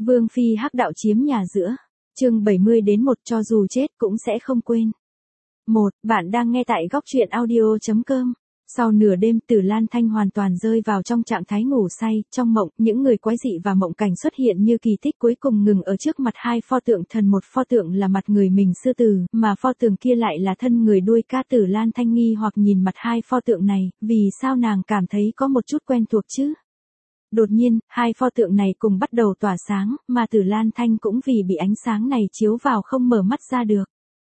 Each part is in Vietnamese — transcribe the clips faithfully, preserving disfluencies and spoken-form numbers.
Vương phi hắc đạo chiếm nhà giữa. Chương bảy mươi đến một cho dù chết cũng sẽ không quên. một. Bạn đang nghe tại góc truyện audio chấm com. Sau nửa đêm, Tử Lan Thanh hoàn toàn rơi vào trong trạng thái ngủ say, trong mộng, những người quái dị và mộng cảnh xuất hiện như kỳ tích cuối cùng ngừng ở trước mặt hai pho tượng thần, một pho tượng là mặt người mình sư tử, mà pho tượng kia lại là thân người đuôi cá. Tử Lan Thanh nghi hoặc nhìn mặt hai pho tượng này, vì sao nàng cảm thấy có một chút quen thuộc chứ? Đột nhiên, hai pho tượng này cùng bắt đầu tỏa sáng, mà Tử Lan Thanh cũng vì bị ánh sáng này chiếu vào không mở mắt ra được.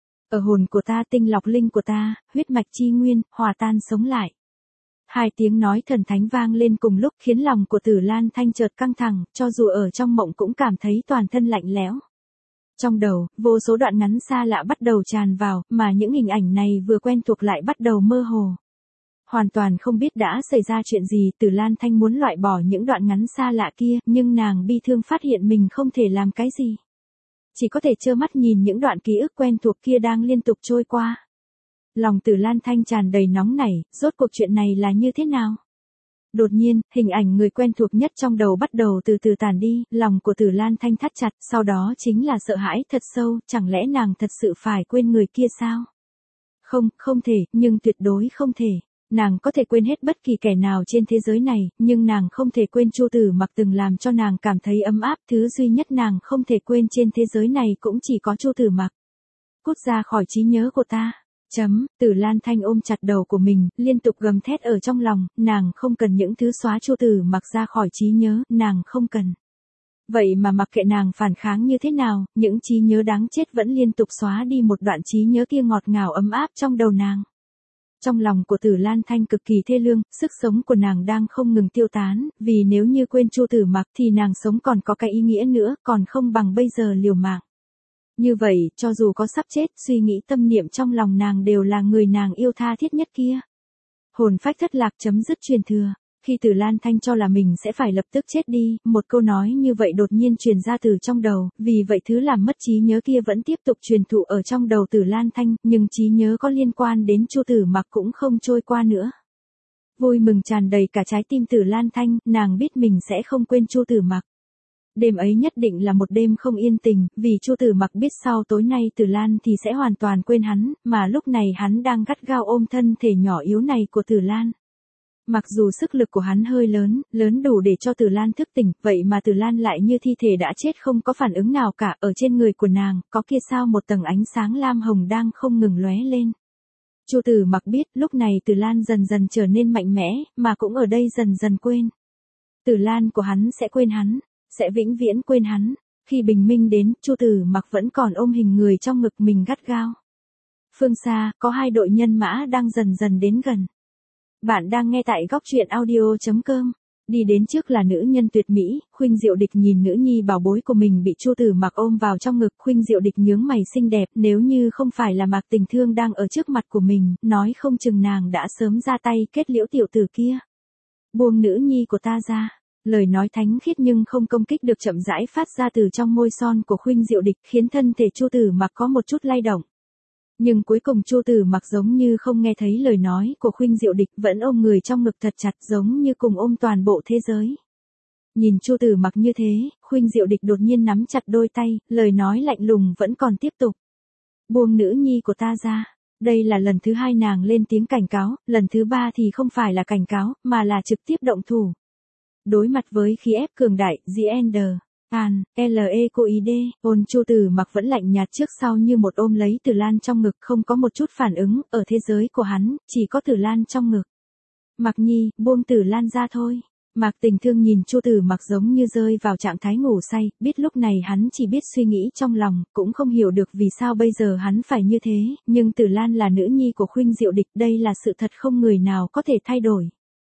Ở hồn của ta, tinh lọc linh của ta, huyết mạch chi nguyên, hòa tan sống lại. Hai tiếng nói thần thánh vang lên cùng lúc khiến lòng của Tử Lan Thanh chợt căng thẳng, cho dù ở trong mộng cũng cảm thấy toàn thân lạnh lẽo. Trong đầu, vô số đoạn ngắn xa lạ bắt đầu tràn vào, mà những hình ảnh này vừa quen thuộc lại bắt đầu mơ hồ. Hoàn toàn không biết đã xảy ra chuyện gì, Tử Lan Thanh muốn loại bỏ những đoạn ngắn xa lạ kia, nhưng nàng bi thương phát hiện mình không thể làm cái gì. Chỉ có thể trơ mắt nhìn những đoạn ký ức quen thuộc kia đang liên tục trôi qua. Lòng Tử Lan Thanh tràn đầy nóng nảy, rốt cuộc chuyện này là như thế nào? Đột nhiên, hình ảnh người quen thuộc nhất trong đầu bắt đầu từ từ tàn đi, lòng của Tử Lan Thanh thắt chặt, sau đó chính là sợ hãi thật sâu, chẳng lẽ nàng thật sự phải quên người kia sao? Không, không thể, nhưng tuyệt đối không thể. Nàng có thể quên hết bất kỳ kẻ nào trên thế giới này, nhưng nàng không thể quên Chu Tử Mặc từng làm cho nàng cảm thấy ấm áp, thứ duy nhất nàng không thể quên trên thế giới này cũng chỉ có Chu Tử Mặc. Cút ra khỏi trí nhớ của ta. Chấm, Tử Lan Thanh ôm chặt đầu của mình, liên tục gầm thét ở trong lòng, nàng không cần những thứ xóa Chu Tử Mặc ra khỏi trí nhớ, nàng không cần. Vậy mà mặc kệ nàng phản kháng như thế nào, những trí nhớ đáng chết vẫn liên tục xóa đi một đoạn trí nhớ kia ngọt ngào ấm áp trong đầu nàng. Trong lòng của Tử Lan Thanh cực kỳ thê lương, sức sống của nàng đang không ngừng tiêu tán, vì nếu như quên Chu Tử Mặc thì nàng sống còn có cái ý nghĩa nữa, còn không bằng bây giờ liều mạng. Như vậy, cho dù có sắp chết, suy nghĩ tâm niệm trong lòng nàng đều là người nàng yêu tha thiết nhất kia. Hồn phách thất lạc chấm dứt truyền thừa. Khi Tử Lan Thanh cho là mình sẽ phải lập tức chết đi, một câu nói như vậy đột nhiên truyền ra từ trong đầu, vì vậy thứ làm mất trí nhớ kia vẫn tiếp tục truyền thụ ở trong đầu Tử Lan Thanh, nhưng trí nhớ có liên quan đến Chu Tử Mặc cũng không trôi qua nữa. Vui mừng tràn đầy cả trái tim Tử Lan Thanh, nàng biết mình sẽ không quên Chu Tử Mặc. Đêm ấy nhất định là một đêm không yên tình, vì Chu Tử Mặc biết sau tối nay Tử Lan thì sẽ hoàn toàn quên hắn, mà lúc này hắn đang gắt gao ôm thân thể nhỏ yếu này của Tử Lan. Mặc dù sức lực của hắn hơi lớn, lớn đủ để cho Tử Lan thức tỉnh, vậy mà Tử Lan lại như thi thể đã chết không có phản ứng nào cả, ở trên người của nàng, có kia sao một tầng ánh sáng lam hồng đang không ngừng lóe lên. Chu Tử Mặc biết, lúc này Tử Lan dần dần trở nên mạnh mẽ, mà cũng ở đây dần dần quên. Tử Lan của hắn sẽ quên hắn, sẽ vĩnh viễn quên hắn. Khi bình minh đến, Chu Tử Mặc vẫn còn ôm hình người trong ngực mình gắt gao. Phương xa, có hai đội nhân mã đang dần dần đến gần. Bạn đang nghe tại góc truyện audio chấm com. Đi đến trước là nữ nhân tuyệt mỹ, Khuynh Diệu Địch nhìn nữ nhi bảo bối của mình bị Chu Tử Mặc ôm vào trong ngực, Khuynh Diệu Địch nhướng mày xinh đẹp, nếu như không phải là Mạc Tình Thương đang ở trước mặt của mình, nói không chừng nàng đã sớm ra tay kết liễu tiểu tử kia. Buông nữ nhi của ta ra. Lời nói thánh khiết nhưng không công kích được chậm rãi phát ra từ trong môi son của Khuynh Diệu Địch, khiến thân thể Chu Tử Mặc có một chút lay động. Nhưng cuối cùng Chu Tử Mặc giống như không nghe thấy lời nói của Khuynh Diệu Địch, vẫn ôm người trong ngực thật chặt giống như cùng ôm toàn bộ thế giới. Nhìn Chu Tử Mặc như thế, Khuynh Diệu Địch đột nhiên nắm chặt đôi tay, lời nói lạnh lùng vẫn còn tiếp tục. Buông nữ nhi của ta ra. Đây là lần thứ hai nàng lên tiếng cảnh cáo, lần thứ ba thì không phải là cảnh cáo, mà là trực tiếp động thủ. Đối mặt với khí ép cường đại, The Ender, An, L.E. cô ý đê, ôn Chu Tử Mặc vẫn lạnh nhạt trước sau như một ôm lấy Tử Lan trong ngực, không có một chút phản ứng, ở thế giới của hắn, chỉ có Tử Lan trong ngực. Mặc nhi, buông Tử Lan ra thôi. Mạc Tình Thương nhìn Chu Tử Mặc giống như rơi vào trạng thái ngủ say, biết lúc này hắn chỉ biết suy nghĩ trong lòng, cũng không hiểu được vì sao bây giờ hắn phải như thế, nhưng Tử Lan là nữ nhi của Khuynh Diệu Địch, đây là sự thật không người nào có thể thay đổi.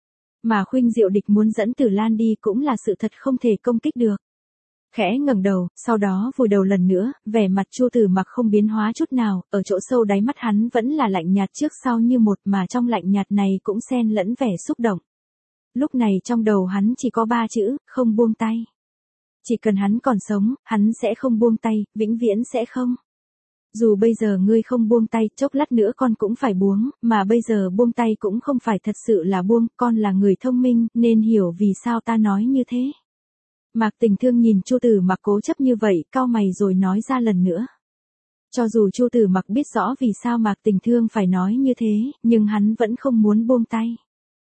Mà Khuynh Diệu Địch muốn dẫn Tử Lan đi cũng là sự thật không thể công kích được. Khẽ ngẩng đầu, sau đó vùi đầu lần nữa, vẻ mặt Chu Tử Mặc không biến hóa chút nào, ở chỗ sâu đáy mắt hắn vẫn là lạnh nhạt trước sau như một, mà trong lạnh nhạt này cũng xen lẫn vẻ xúc động. Lúc này trong đầu hắn chỉ có ba chữ, không buông tay. Chỉ cần hắn còn sống, hắn sẽ không buông tay, vĩnh viễn sẽ không. Dù bây giờ ngươi không buông tay, chốc lát nữa con cũng phải buông, mà bây giờ buông tay cũng không phải thật sự là buông, con là người thông minh, nên hiểu vì sao ta nói như thế. Mạc Tình Thương nhìn Chu Tử Mặc cố chấp như vậy, cau mày rồi nói ra lần nữa. Cho dù Chu Tử Mặc biết rõ vì sao Mạc Tình Thương phải nói như thế, nhưng hắn vẫn không muốn buông tay.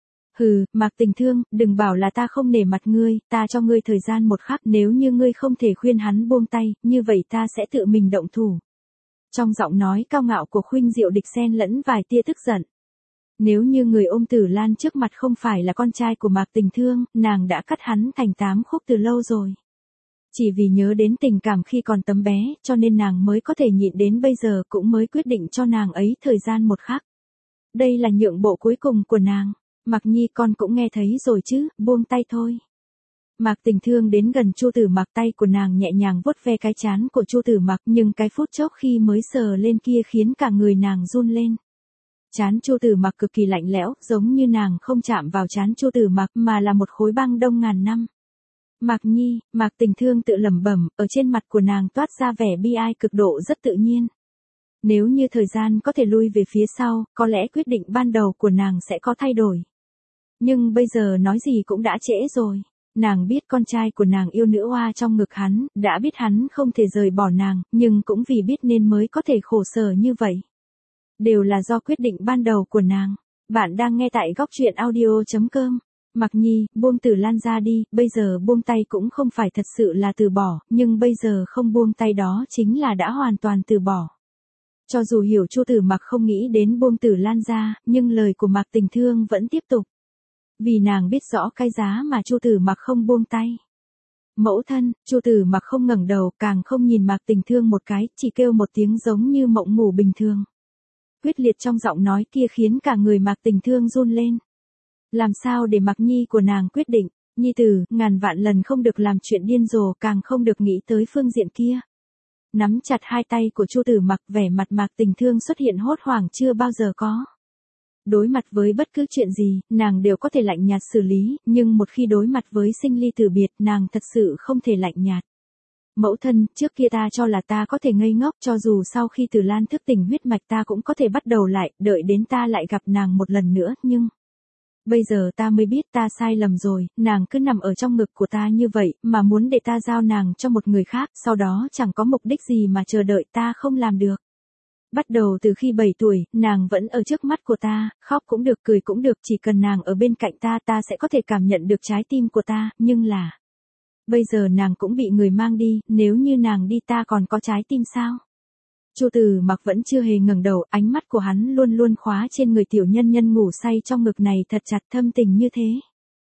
Hừ, Mạc Tình Thương, đừng bảo là ta không nể mặt ngươi, ta cho ngươi thời gian một khắc, nếu như ngươi không thể khuyên hắn buông tay, như vậy ta sẽ tự mình động thủ. Trong giọng nói cao ngạo của Khuynh Diệu Địch xen lẫn vài tia tức giận. Nếu như người ôm Tử Lan trước mặt không phải là con trai của Mạc Tình Thương, nàng đã cắt hắn thành tám khúc từ lâu rồi. Chỉ vì nhớ đến tình cảm khi còn tấm bé, cho nên nàng mới có thể nhịn đến bây giờ cũng mới quyết định cho nàng ấy thời gian một khắc. Đây là nhượng bộ cuối cùng của nàng. Mặc Nhi con cũng nghe thấy rồi chứ, buông tay thôi. Mạc Tình Thương đến gần Chu Tử Mặc, tay của nàng nhẹ nhàng vuốt ve cái trán của Chu Tử Mặc, nhưng cái phút chốc khi mới sờ lên kia khiến cả người nàng run lên. Trán Chu Tử Mặc cực kỳ lạnh lẽo, giống như nàng không chạm vào trán Chu Tử Mặc mà là một khối băng đông ngàn năm. Mạc Nhi, Mạc Tình Thương tự lẩm bẩm, ở trên mặt của nàng toát ra vẻ bi ai cực độ rất tự nhiên. Nếu như thời gian có thể lui về phía sau, có lẽ quyết định ban đầu của nàng sẽ có thay đổi. Nhưng bây giờ nói gì cũng đã trễ rồi. Nàng biết con trai của nàng yêu nữ oa trong ngực hắn, đã biết hắn không thể rời bỏ nàng, nhưng cũng vì biết nên mới có thể khổ sở như vậy. Đều là do quyết định ban đầu của nàng. Bạn đang nghe tại góc truyện audio chấm com. Mặc Nhi, buông Tử Lan ra đi, bây giờ buông tay cũng không phải thật sự là từ bỏ, nhưng bây giờ không buông tay đó chính là đã hoàn toàn từ bỏ. Cho dù hiểu Chu Tử Mặc không nghĩ đến buông Tử Lan ra, nhưng lời của Mạc Tình Thương vẫn tiếp tục. Vì nàng biết rõ cái giá mà Chu Tử Mặc không buông tay. Mẫu thân, Chu Tử Mặc không ngẩng đầu, càng không nhìn Mạc Tình Thương một cái, chỉ kêu một tiếng giống như mộng ngủ bình thường. Quyết liệt trong giọng nói kia khiến cả người Mạc Tình Thương run lên. Làm sao để Mạc Nhi của nàng quyết định, Nhi tử, ngàn vạn lần không được làm chuyện điên rồ, càng không được nghĩ tới phương diện kia. Nắm chặt hai tay của Chu Tử Mặc, vẻ mặt Mạc Tình Thương xuất hiện hốt hoảng chưa bao giờ có. Đối mặt với bất cứ chuyện gì, nàng đều có thể lạnh nhạt xử lý, nhưng một khi đối mặt với sinh ly tử biệt, nàng thật sự không thể lạnh nhạt. Mẫu thân, trước kia ta cho là ta có thể ngây ngốc, cho dù sau khi Tử Lan thức tỉnh huyết mạch ta cũng có thể bắt đầu lại, đợi đến ta lại gặp nàng một lần nữa, nhưng... Bây giờ ta mới biết ta sai lầm rồi, nàng cứ nằm ở trong ngực của ta như vậy, mà muốn để ta giao nàng cho một người khác, sau đó chẳng có mục đích gì mà chờ đợi, ta không làm được. Bắt đầu từ khi bảy tuổi, nàng vẫn ở trước mắt của ta, khóc cũng được, cười cũng được, chỉ cần nàng ở bên cạnh ta ta sẽ có thể cảm nhận được trái tim của ta, nhưng là... Bây giờ nàng cũng bị người mang đi, nếu như nàng đi ta còn có trái tim sao? Chu Tử Mặc vẫn chưa hề ngẩng đầu, ánh mắt của hắn luôn luôn khóa trên người tiểu nhân nhân ngủ say trong ngực này thật chặt, thâm tình như thế.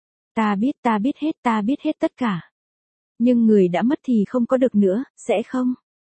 Ta biết, ta biết hết, ta biết hết tất cả. Nhưng người đã mất thì không có được nữa, sẽ không?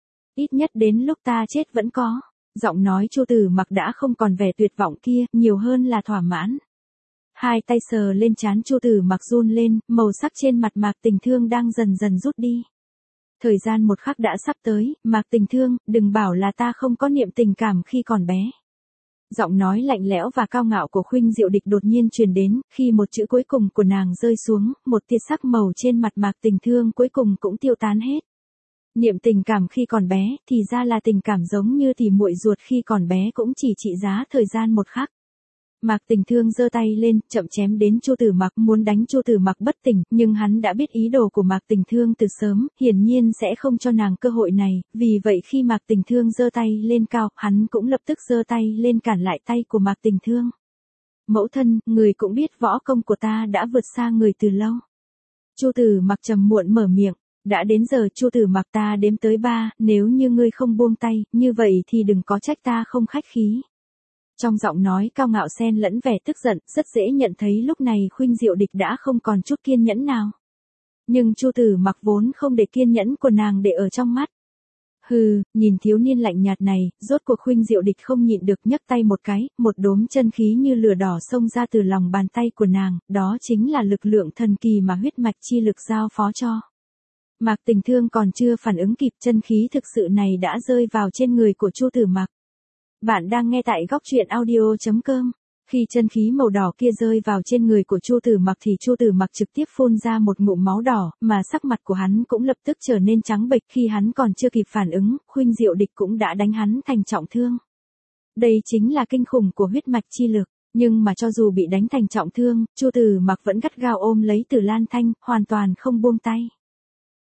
Ít nhất đến lúc ta chết vẫn có. Giọng nói Chu Tử Mặc đã không còn vẻ tuyệt vọng kia, nhiều hơn là thỏa mãn. Hai tay sờ lên trán Chu Tử Mặc run lên, màu sắc trên mặt Mạc Tình Thương đang dần dần rút đi. Thời gian một khắc đã sắp tới, Mạc Tình Thương, đừng bảo là ta không có niệm tình cảm khi còn bé. Giọng nói lạnh lẽo và cao ngạo của Khuynh Diệu Địch đột nhiên truyền đến, khi một chữ cuối cùng của nàng rơi xuống, một tia sắc màu trên mặt Mạc Tình Thương cuối cùng cũng tiêu tán hết. Niệm tình cảm khi còn bé, thì ra là tình cảm giống như tỉ muội ruột khi còn bé cũng chỉ trị giá thời gian một khắc. Mạc Tình Thương giơ tay lên, chậm chém đến Chu Tử Mặc, muốn đánh Chu Tử Mặc bất tỉnh, nhưng hắn đã biết ý đồ của Mạc Tình Thương từ sớm, hiển nhiên sẽ không cho nàng cơ hội này, vì vậy khi Mạc Tình Thương giơ tay lên cao, hắn cũng lập tức giơ tay lên cản lại tay của Mạc Tình Thương. Mẫu thân, người cũng biết võ công của ta đã vượt xa người từ lâu. Chu Tử Mặc trầm muộn mở miệng, đã đến giờ Chu Tử Mặc, ta đếm tới ba, nếu như ngươi không buông tay, như vậy thì đừng có trách ta không khách khí. Trong giọng nói cao ngạo xen lẫn vẻ tức giận, rất dễ nhận thấy lúc này Khuynh Diệu Địch đã không còn chút kiên nhẫn nào. Nhưng Chu Tử Mặc vốn không để kiên nhẫn của nàng để ở trong mắt. Hừ, nhìn thiếu niên lạnh nhạt này, rốt cuộc Khuynh Diệu Địch không nhịn được nhấc tay một cái, một đốm chân khí như lửa đỏ xông ra từ lòng bàn tay của nàng, đó chính là lực lượng thần kỳ mà huyết mạch chi lực giao phó cho. Mạc Tình Thương còn chưa phản ứng kịp, chân khí thực sự này đã rơi vào trên người của Chu Tử Mặc. Bạn đang nghe tại góc truyện audio chấm com. Khi chân khí màu đỏ kia rơi vào trên người của Chu Tử Mặc thì Chu Tử Mặc trực tiếp phun ra một ngụm máu đỏ, mà sắc mặt của hắn cũng lập tức trở nên trắng bệch. Khi hắn còn chưa kịp phản ứng, Khuynh Diệu Địch cũng đã đánh hắn thành trọng thương. Đây chính là kinh khủng của huyết mạch chi lực, nhưng mà cho dù bị đánh thành trọng thương, Chu Tử Mặc vẫn gắt gao ôm lấy Tử Lan Thanh, hoàn toàn không buông tay.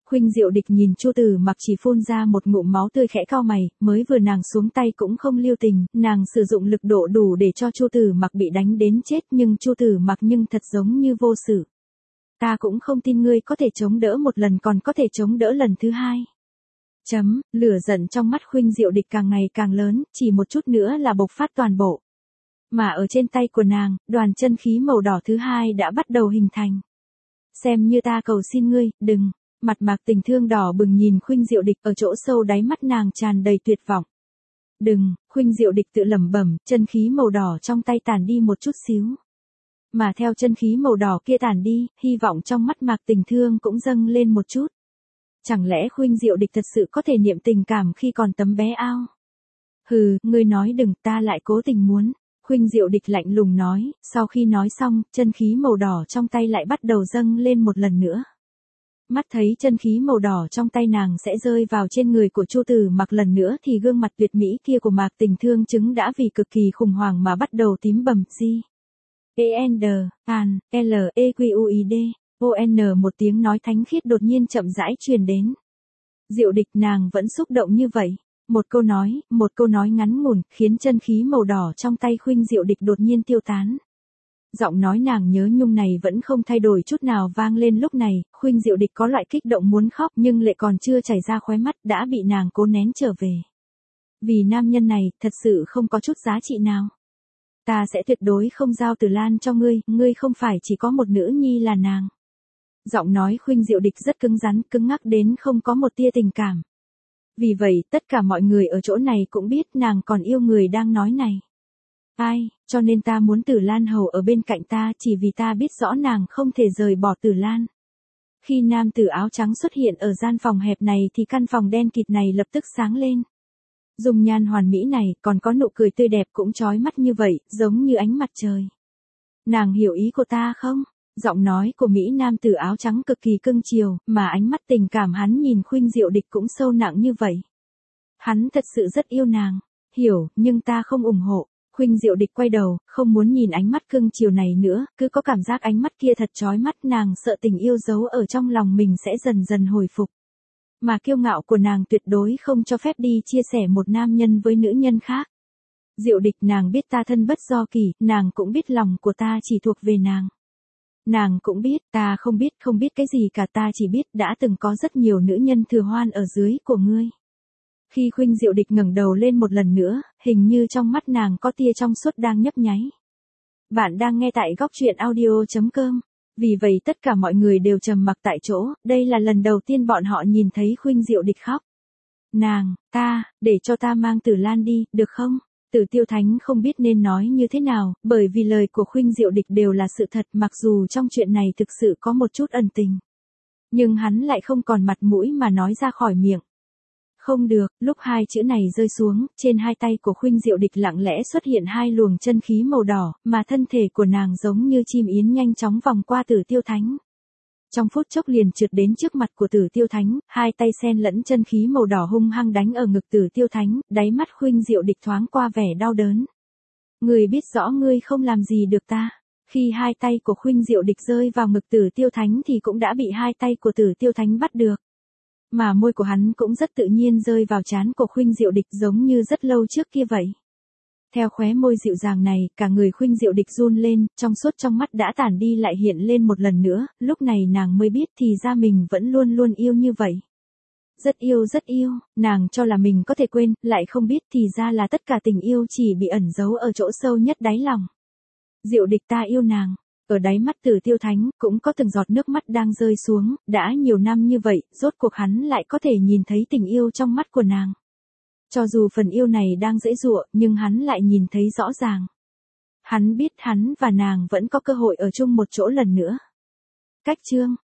Khuynh Diệu Địch nhìn Chu Tử Mặc chỉ phun ra một ngụm máu tươi khẽ cau mày, mới vừa nàng xuống tay cũng không lưu tình, nàng sử dụng lực độ đủ để cho Chu Tử Mặc bị đánh đến chết nhưng Chu Tử Mặc nhưng thật giống như vô sự. Ta cũng không tin ngươi có thể chống đỡ một lần còn có thể chống đỡ lần thứ hai. Chấm, lửa giận trong mắt Khuynh Diệu Địch càng ngày càng lớn, chỉ một chút nữa là bộc phát toàn bộ. Mà ở trên tay của nàng, đoàn chân khí màu đỏ thứ hai đã bắt đầu hình thành. Xem như ta cầu xin ngươi, đừng. Mặt Mạc Tình Thương đỏ bừng nhìn Khuynh Diệu Địch, ở chỗ sâu đáy mắt nàng tràn đầy tuyệt vọng. Đừng, Khuynh Diệu Địch tự lẩm bẩm, chân khí màu đỏ trong tay tản đi một chút xíu. Mà theo chân khí màu đỏ kia tản đi, hy vọng trong mắt Mạc Tình Thương cũng dâng lên một chút. Chẳng lẽ Khuynh Diệu Địch thật sự có thể niệm tình cảm khi còn tấm bé ao? Hừ, ngươi nói đừng, ta lại cố tình muốn. Khuynh Diệu Địch lạnh lùng nói, sau khi nói xong, chân khí màu đỏ trong tay lại bắt đầu dâng lên một lần nữa. Mắt thấy chân khí màu đỏ trong tay nàng sẽ rơi vào trên người của Chu Tử Mặc lần nữa thì gương mặt tuyệt mỹ kia của Mạc Tình Thương chứng đã vì cực kỳ khủng hoảng mà bắt đầu tím bầm. G. E N D, An, L, E Q U I D, O N một tiếng nói thánh khiết đột nhiên chậm rãi truyền đến. Diệu Địch nàng vẫn xúc động như vậy. Một câu nói, một câu nói ngắn ngủn, khiến chân khí màu đỏ trong tay Khuynh Diệu Địch đột nhiên tiêu tán. Giọng nói nàng nhớ nhung này vẫn không thay đổi chút nào vang lên lúc này, Khuynh Diệu Địch có loại kích động muốn khóc nhưng lệ còn chưa chảy ra khóe mắt đã bị nàng cố nén trở về. Vì nam nhân này, thật sự không có chút giá trị nào. Ta sẽ tuyệt đối không giao Tử Lan cho ngươi, ngươi không phải chỉ có một nữ nhi là nàng. Giọng nói Khuynh Diệu Địch rất cứng rắn, cứng ngắc đến không có một tia tình cảm. Vì vậy, tất cả mọi người ở chỗ này cũng biết nàng còn yêu người đang nói này. Ai, cho nên ta muốn Tử Lan hầu ở bên cạnh ta chỉ vì ta biết rõ nàng không thể rời bỏ Tử Lan. Khi nam tử áo trắng xuất hiện ở gian phòng hẹp này thì căn phòng đen kịt này lập tức sáng lên. Dung nhan hoàn mỹ này còn có nụ cười tươi đẹp cũng chói mắt như vậy, giống như ánh mặt trời. Nàng hiểu ý của ta không? Giọng nói của Mỹ nam tử áo trắng cực kỳ cưng chiều, mà ánh mắt tình cảm hắn nhìn Khuynh Diệu Địch cũng sâu nặng như vậy. Hắn thật sự rất yêu nàng. Hiểu, nhưng ta không ủng hộ. Khuynh Diệu Địch quay đầu, không muốn nhìn ánh mắt cưng chiều này nữa, cứ có cảm giác ánh mắt kia thật chói mắt, nàng sợ tình yêu giấu ở trong lòng mình sẽ dần dần hồi phục. Mà kiêu ngạo của nàng tuyệt đối không cho phép đi chia sẻ một nam nhân với nữ nhân khác. Diệu Địch nàng biết ta thân bất do kỳ, nàng cũng biết lòng của ta chỉ thuộc về nàng. Nàng cũng biết, ta không biết không biết cái gì cả, ta chỉ biết đã từng có rất nhiều nữ nhân thừa hoan ở dưới của ngươi. Khi Khuynh Diệu Địch ngẩng đầu lên một lần nữa, hình như trong mắt nàng có tia trong suốt đang nhấp nháy. Bạn đang nghe tại góc truyện audio chấm com. Vì vậy tất cả mọi người đều trầm mặc tại chỗ, đây là lần đầu tiên bọn họ nhìn thấy Khuynh Diệu Địch khóc. Nàng, ta, để cho ta mang Tử Lan đi, được không? Tử Tiêu Thánh không biết nên nói như thế nào, bởi vì lời của Khuynh Diệu Địch đều là sự thật, mặc dù trong chuyện này thực sự có một chút ẩn tình. Nhưng hắn lại không còn mặt mũi mà nói ra khỏi miệng. Không được, lúc hai chữ này rơi xuống, trên hai tay của Khuynh Diệu Địch lặng lẽ xuất hiện hai luồng chân khí màu đỏ, mà thân thể của nàng giống như chim yến nhanh chóng vòng qua Tử Tiêu Thánh. Trong phút chốc liền trượt đến trước mặt của Tử Tiêu Thánh, hai tay xen lẫn chân khí màu đỏ hung hăng đánh ở ngực Tử Tiêu Thánh, đáy mắt Khuynh Diệu Địch thoáng qua vẻ đau đớn. Ngươi biết rõ ngươi không làm gì được ta. Khi hai tay của Khuynh Diệu Địch rơi vào ngực Tử Tiêu Thánh thì cũng đã bị hai tay của Tử Tiêu Thánh bắt được. Mà môi của hắn cũng rất tự nhiên rơi vào trán của Khuynh Diệu Địch giống như rất lâu trước kia vậy. Theo khóe môi dịu dàng này, cả người Khuynh Diệu Địch run lên, trong suốt trong mắt đã tản đi lại hiện lên một lần nữa, lúc này nàng mới biết thì ra mình vẫn luôn luôn yêu như vậy. Rất yêu rất yêu, nàng cho là mình có thể quên, lại không biết thì ra là tất cả tình yêu chỉ bị ẩn giấu ở chỗ sâu nhất đáy lòng. Diệu Địch ta yêu nàng. Ở đáy mắt Tử Tiêu Thánh, cũng có từng giọt nước mắt đang rơi xuống, đã nhiều năm như vậy, rốt cuộc hắn lại có thể nhìn thấy tình yêu trong mắt của nàng. Cho dù phần yêu này đang dễ dụa, nhưng hắn lại nhìn thấy rõ ràng. Hắn biết hắn và nàng vẫn có cơ hội ở chung một chỗ lần nữa. Cách chương